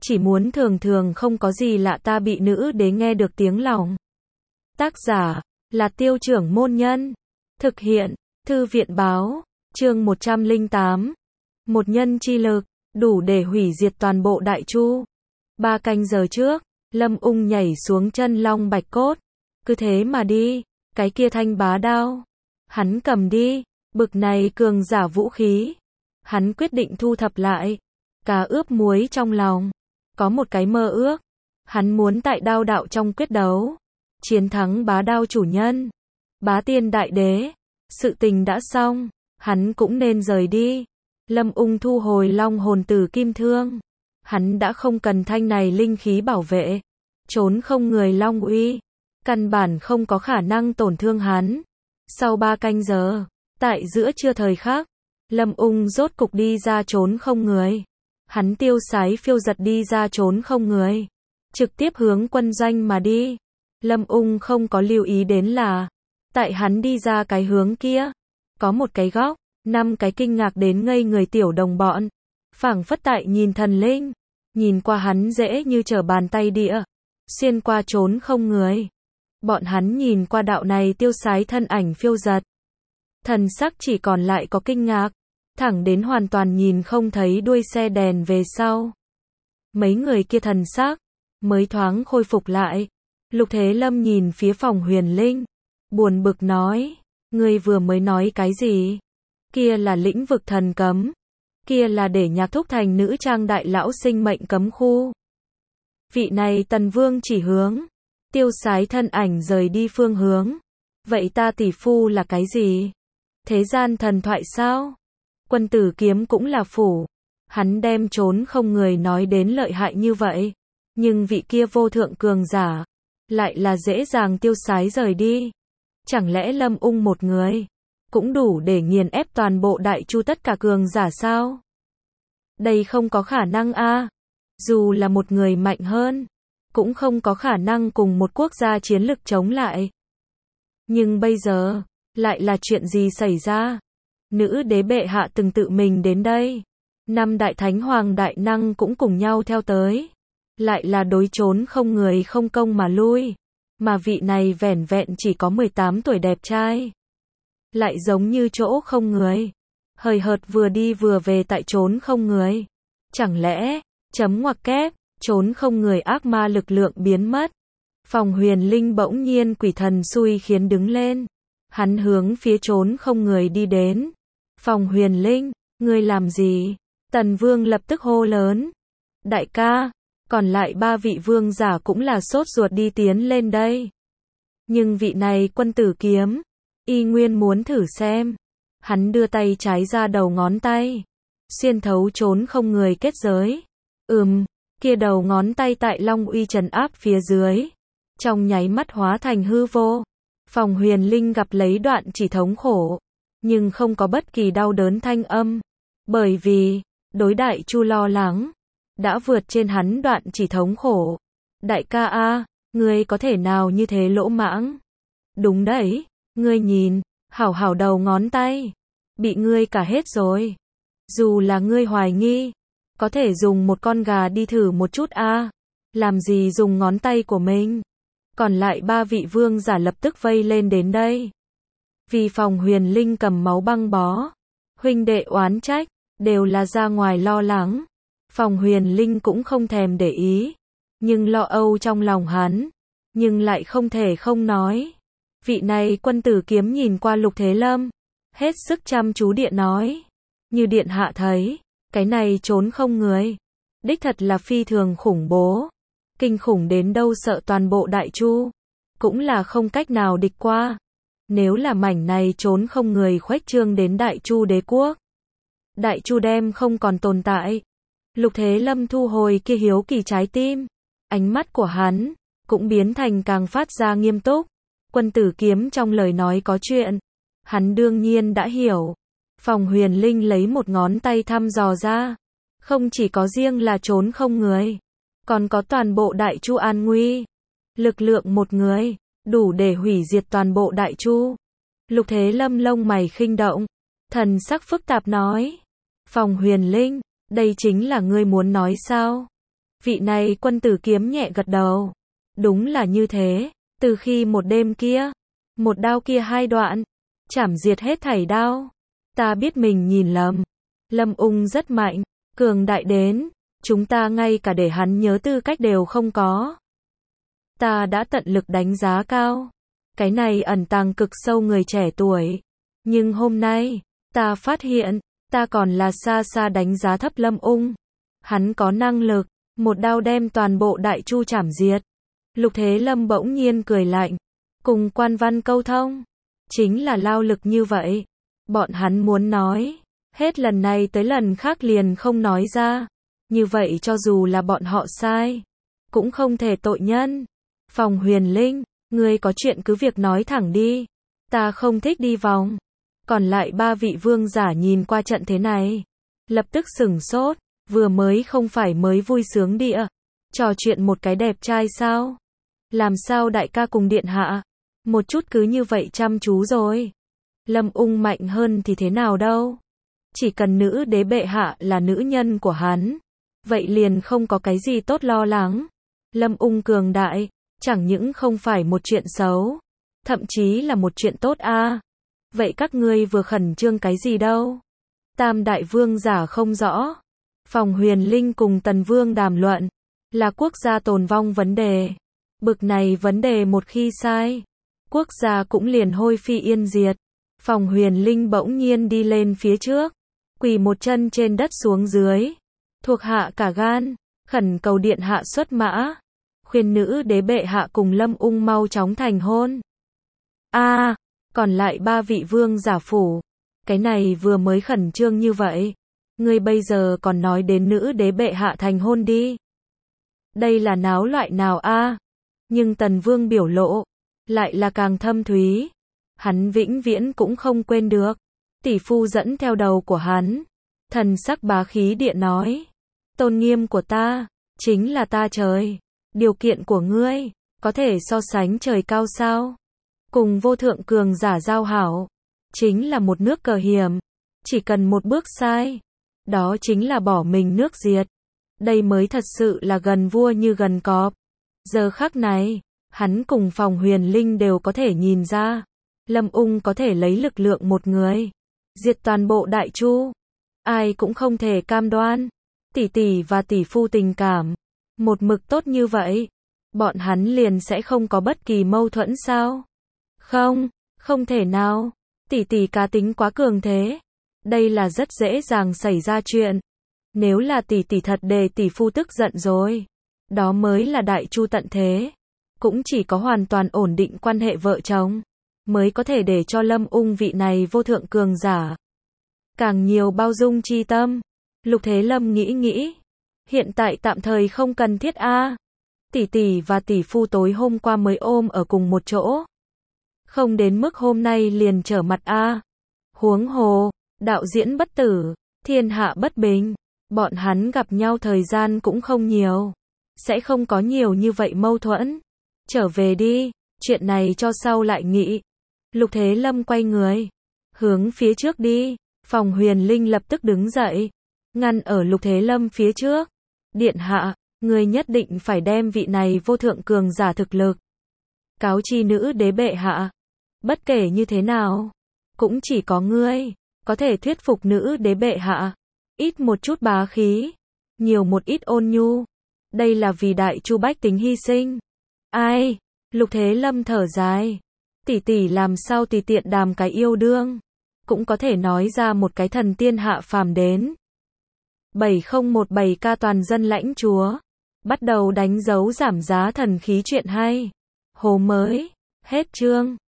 chỉ muốn thường thường không có gì lạ ta bị nữ đế nghe được tiếng lòng. Tác giả là Tiêu Trưởng Môn Nhân. Thực hiện Thư viện Báo. Chương 108. Một nhân chi lực, đủ để hủy diệt toàn bộ Đại Chu. 3 canh giờ trước, Lâm Ung nhảy xuống chân long bạch cốt. Cứ thế mà đi, cái kia thanh bá đao. Hắn cầm đi, bực này cường giả vũ khí. Hắn quyết định thu thập lại. Cá ướp muối trong lòng. Có một cái mơ ước. Hắn muốn tại đao đạo trong quyết đấu. Chiến thắng bá đao chủ nhân. Bá tiên đại đế. Sự tình đã xong. Hắn cũng nên rời đi. Lâm Ung thu hồi long hồn tử kim thương. Hắn đã không cần thanh này linh khí bảo vệ. Trốn không người long uy. Căn bản không có khả năng tổn thương hắn. Sau 3 canh giờ, tại giữa trưa thời khắc, Lâm Ung rốt cục đi ra trốn không người. Hắn tiêu sái phiêu giật đi ra trốn không người. Trực tiếp hướng quân doanh mà đi. Lâm Ung không có lưu ý đến là, tại hắn đi ra cái hướng kia, có một cái góc, 5 cái kinh ngạc đến ngây người tiểu đồng bọn. Phảng phất tại nhìn thần linh. Nhìn qua hắn dễ như trở bàn tay địa. Xuyên qua trốn không người. Bọn hắn nhìn qua đạo này tiêu sái thân ảnh phiêu giật. Thần sắc chỉ còn lại có kinh ngạc. Thẳng đến hoàn toàn nhìn không thấy đuôi xe đèn về sau. Mấy người kia thần sắc mới thoáng khôi phục lại. Lục Thế Lâm nhìn phía phòng Huyền Linh. Buồn bực nói. Ngươi vừa mới nói cái gì? Kia là lĩnh vực thần cấm. Kia là để nhạc thúc thành nữ trang đại lão sinh mệnh cấm khu. Vị này Tần Vương chỉ hướng. Tiêu sái thân ảnh rời đi phương hướng. Vậy ta tỷ phu là cái gì? Thế gian thần thoại sao? Quân tử kiếm cũng là phủ. Hắn đem trốn không người nói đến lợi hại như vậy. Nhưng vị kia vô thượng cường giả. Lại là dễ dàng tiêu sái rời đi. Chẳng lẽ Lâm Ung một người cũng đủ để nghiền ép toàn bộ Đại Chu tất cả cường giả sao? Đây không có khả năng a. Dù là một người mạnh hơn, cũng không có khả năng cùng một quốc gia chiến lực chống lại. Nhưng bây giờ, lại là chuyện gì xảy ra? Nữ đế bệ hạ từng tự mình đến đây. 5 đại thánh hoàng đại năng cũng cùng nhau theo tới. Lại là đối trốn không người không công mà lui. Mà vị này vẻn vẹn chỉ có 18 tuổi đẹp trai. Lại giống như chỗ không người. Hời hợt vừa đi vừa về tại trốn không người. Chẳng lẽ, chấm ngoặc kép, trốn không người ác ma lực lượng biến mất. Phòng Huyền Linh bỗng nhiên quỷ thần xui khiến đứng lên. Hắn hướng phía trốn không người đi đến. Phòng Huyền Linh, ngươi làm gì? Tần Vương lập tức hô lớn. Đại ca, còn lại 3 vị vương giả cũng là sốt ruột đi tiến lên đây. Nhưng vị này quân tử kiếm, y nguyên muốn thử xem. Hắn đưa tay trái ra đầu ngón tay. Xuyên thấu trốn không người kết giới. Kia đầu ngón tay tại Long Uy trấn áp phía dưới. Trong nháy mắt hóa thành hư vô. Phòng Huyền Linh gặp lấy đoạn chỉ thống khổ. Nhưng không có bất kỳ đau đớn thanh âm. Bởi vì, đối Đại Chu lo lắng. Đã vượt trên hắn đoạn chỉ thống khổ. Đại ca a, ngươi có thể nào như thế lỗ mãng? Đúng đấy, ngươi nhìn, hảo hảo đầu ngón tay. Bị ngươi cả hết rồi. Dù là ngươi hoài nghi, có thể dùng một con gà đi thử một chút a. Làm gì dùng ngón tay của mình? Còn lại 3 vị vương giả lập tức vây lên đến đây. Vì phòng Huyền Linh cầm máu băng bó. Huynh đệ oán trách, đều là ra ngoài lo lắng. Phòng Huyền Linh cũng không thèm để ý. Nhưng lo âu trong lòng hắn. Nhưng lại không thể không nói. Vị này quân tử kiếm nhìn qua Lục Thế Lâm. Hết sức chăm chú điện nói. Như điện hạ thấy, cái này trốn không người. Đích thật là phi thường khủng bố. Kinh khủng đến đâu sợ toàn bộ Đại Chu. Cũng là không cách nào địch qua. Nếu là mảnh này trốn không người khuếch trương đến Đại Chu đế quốc. Đại Chu đem không còn tồn tại. Lục Thế Lâm thu hồi kia hiếu kỳ trái tim. Ánh mắt của hắn cũng biến thành càng phát ra nghiêm túc. Quân tử kiếm trong lời nói có chuyện. Hắn đương nhiên đã hiểu. Phòng Huyền Linh lấy một ngón tay thăm dò ra. Không chỉ có riêng là trốn không người. Còn có toàn bộ Đại Chu an nguy. Lực lượng một người. Đủ để hủy diệt toàn bộ Đại Chu. Lục Thế Lâm lông mày khinh động. Thần sắc phức tạp nói. Phòng Huyền Linh, đây chính là ngươi muốn nói sao? Vị này quân tử kiếm nhẹ gật đầu. Đúng là như thế, từ khi một đêm kia, một đao kia hai đoạn, chảm diệt hết thảy đao. Ta biết mình nhìn lầm. Lâm Ung rất mạnh, cường đại đến, chúng ta ngay cả để hắn nhớ tư cách đều không có. Ta đã tận lực đánh giá cao. Cái này ẩn tàng cực sâu người trẻ tuổi. Nhưng hôm nay, ta phát hiện, ta còn là xa xa đánh giá thấp Lâm Ung. Hắn có năng lực, một đao đem toàn bộ Đại Chu chảm diệt. Lục Thế Lâm bỗng nhiên cười lạnh. Cùng quan văn câu thông. Chính là lao lực như vậy. Bọn hắn muốn nói. Hết lần này tới lần khác liền không nói ra. Như vậy cho dù là bọn họ sai. Cũng không thể tội nhân. Phòng Huyền Linh, ngươi có chuyện cứ việc nói thẳng đi. Ta không thích đi vòng. Còn lại ba vị vương giả nhìn qua trận thế này. Lập tức sửng sốt. Vừa mới không phải mới vui sướng địa. Trò chuyện một cái đẹp trai sao? Làm sao đại ca cùng điện hạ? Một chút cứ như vậy chăm chú rồi. Lâm Ung mạnh hơn thì thế nào đâu? Chỉ cần nữ đế bệ hạ là nữ nhân của hắn. Vậy liền không có cái gì tốt lo lắng. Lâm Ung cường đại, chẳng những không phải một chuyện xấu. Thậm chí là một chuyện tốt a. Vậy các ngươi vừa khẩn trương cái gì đâu? Tam đại vương giả không rõ. Phòng Huyền Linh cùng Tần Vương đàm luận. Là quốc gia tồn vong vấn đề. Bực này vấn đề một khi sai. Quốc gia cũng liền hôi phi yên diệt. Phòng Huyền Linh bỗng nhiên đi lên phía trước. Quỳ một chân trên đất xuống dưới. Thuộc hạ cả gan. Khẩn cầu điện hạ xuất mã. Khuyên nữ đế bệ hạ cùng Lâm Ung mau chóng thành hôn. Còn lại ba vị vương giả phủ. Cái này vừa mới khẩn trương như vậy. Ngươi bây giờ còn nói đến nữ đế bệ hạ thành hôn đi. Đây là náo loại nào a? Nhưng Tần Vương biểu lộ. Lại là càng thâm thúy. Hắn vĩnh viễn cũng không quên được. Tỷ phu dẫn theo đầu của hắn. Thần sắc bá khí địa nói. Tôn nghiêm của ta. Chính là ta trời. Điều kiện của ngươi. Có thể so sánh trời cao sao? Cùng vô thượng cường giả giao hảo. Chính là một nước cờ hiểm. Chỉ cần một bước sai. Đó chính là bỏ mình nước diệt. Đây mới thật sự là gần vua như gần cọp. Giờ khắc này, hắn cùng Phòng Huyền Linh đều có thể nhìn ra. Lâm Ung có thể lấy lực lượng một người. Diệt toàn bộ Đại Chu. Ai cũng không thể cam đoan. Tỷ tỷ và tỷ phu tình cảm. Một mực tốt như vậy. Bọn hắn liền sẽ không có bất kỳ mâu thuẫn sao? Không, không thể nào. Tỷ tỷ cá tính quá cường thế. Đây là rất dễ dàng xảy ra chuyện. Nếu là tỷ tỷ thật để tỷ phu tức giận rồi. Đó mới là Đại Chu tận thế. Cũng chỉ có hoàn toàn ổn định quan hệ vợ chồng. Mới có thể để cho Lâm Ung vị này vô thượng cường giả. Càng nhiều bao dung chi tâm. Lục Thế Lâm nghĩ. Hiện tại tạm thời không cần thiết a. Tỷ tỷ và tỷ phu tối hôm qua mới ôm ở cùng một chỗ. Không đến mức hôm nay liền trở mặt a. Huống hồ, đạo diễn bất tử, thiên hạ bất bình. Bọn hắn gặp nhau thời gian cũng không nhiều. Sẽ không có nhiều như vậy mâu thuẫn. Trở về đi, chuyện này cho sau lại nghĩ. Lục Thế Lâm quay người. Hướng phía trước đi. Phòng Huyền Linh lập tức đứng dậy. Ngăn ở Lục Thế Lâm phía trước. Điện hạ, ngươi nhất định phải đem vị này vô thượng cường giả thực lực. Cáo chi nữ đế bệ hạ. Bất kể như thế nào. Cũng chỉ có ngươi. Có thể thuyết phục nữ đế bệ hạ. Ít một chút bá khí. Nhiều một ít ôn nhu. Đây là vì Đại Chu bách tính hy sinh. Ai? Lục Thế Lâm thở dài. Tỷ tỷ làm sao tùy tiện đàm cái yêu đương. Cũng có thể nói ra một cái thần tiên hạ phàm đến. 7017K toàn dân lãnh chúa. Bắt đầu đánh dấu giảm giá thần khí chuyện hay. Hồ mới. Hết chương.